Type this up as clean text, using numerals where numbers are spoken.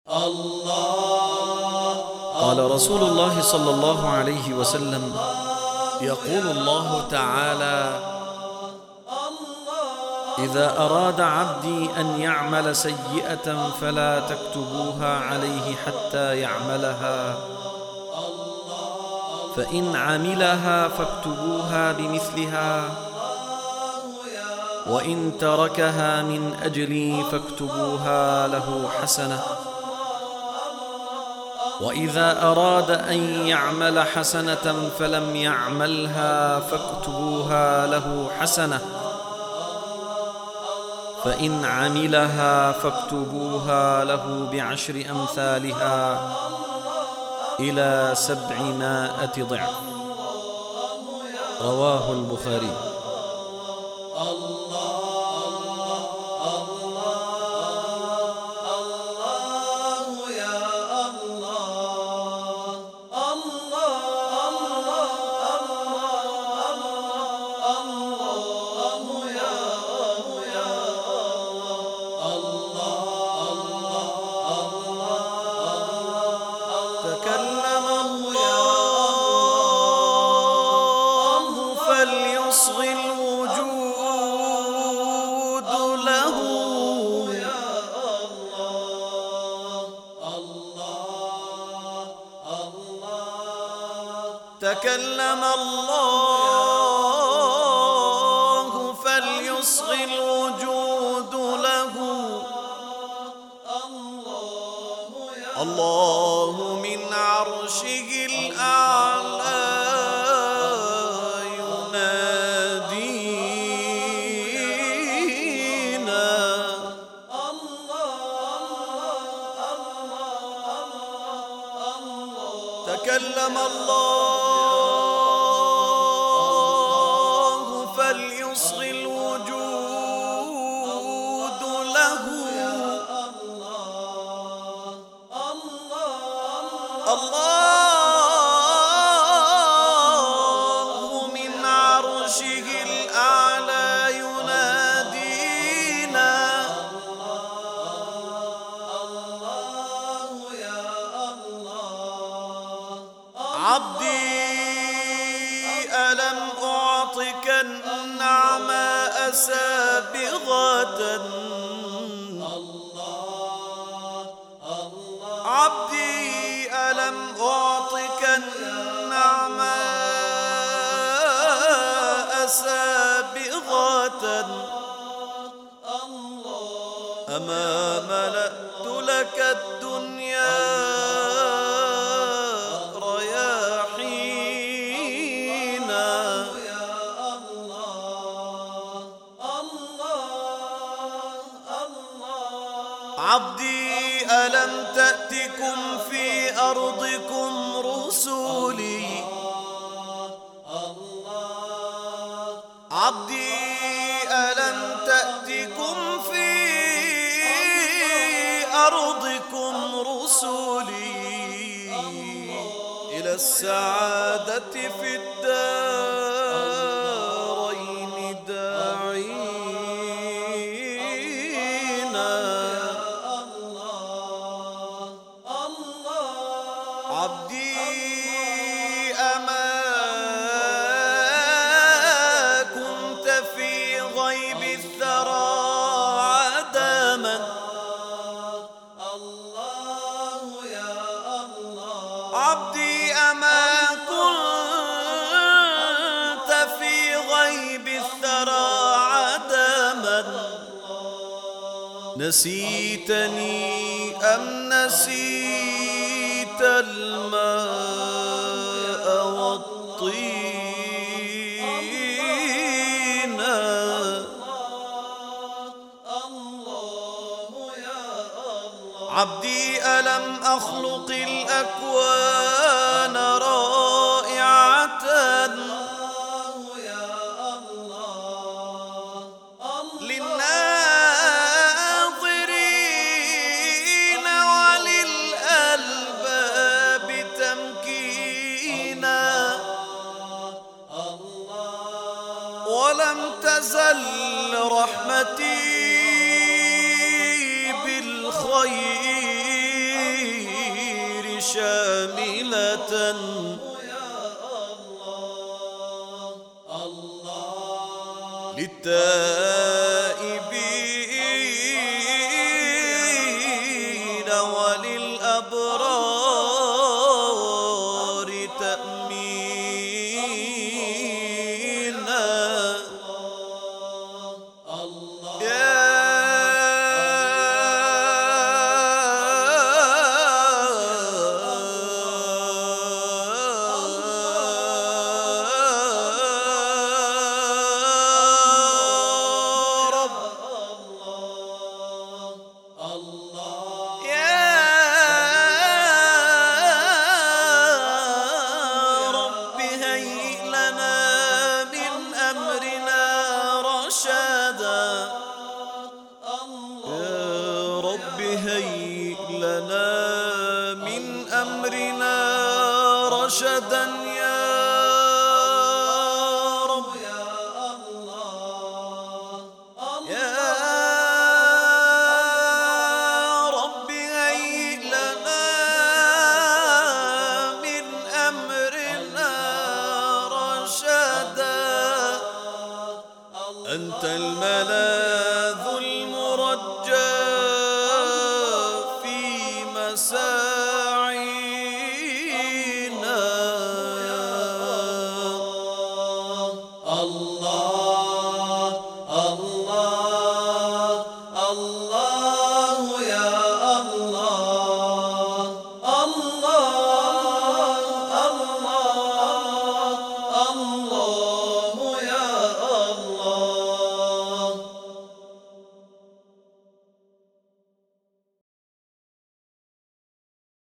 قال رسول الله صلى الله عليه وسلم: يقول الله تعالى: إذا أراد عبدي أن يعمل سيئة فلا تكتبوها عليه حتى يعملها، فإن عملها فاكتبوها بمثلها، وإن تركها من أجلي فاكتبوها له حسنة. وإذا أراد أن يعمل حسنة فلم يعملها فاكتبوها له حسنة، فإن عملها فاكتبوها له ب10 أمثالها إلى 700 ضعف. رواه البخاري. تكلم الله فليصغي الوجود له، تكلم الله فليصغي الوجود له. الله من عرشه الأعلى ينادينا، تكلم الله فليصغي الوجود له. الله من عرشه الأعلى ينادينا، عبدي ألم أعطك النعماء سابغة، عبدي ألم أعطك النعماء سابغة، أما ملأت لك الدنيا رياحينا. عبدي ألم تأتكم في أرضكم رسلي، عبدي ألم تأتكم في أرضكم رسلي إلى السعادة في الدارين داعينا. عبدي أما كنت في غيب الثرى عدما، عبدي أما كنت في غيب الثرى عدما، نسيتني أم نسيت الماء والطين. عبدي ألم أخلق الأكوان رائعة، للناظرين وللألباب تمكينا، ولم تزل رحمتي بالخير كاملة للتائبين وللأبرار تأمينا هيئ لنا من أمرنا رشدا يا رب يا رب هيئ لنا من أمرنا رشدا أنت الملاذ المرجى مساء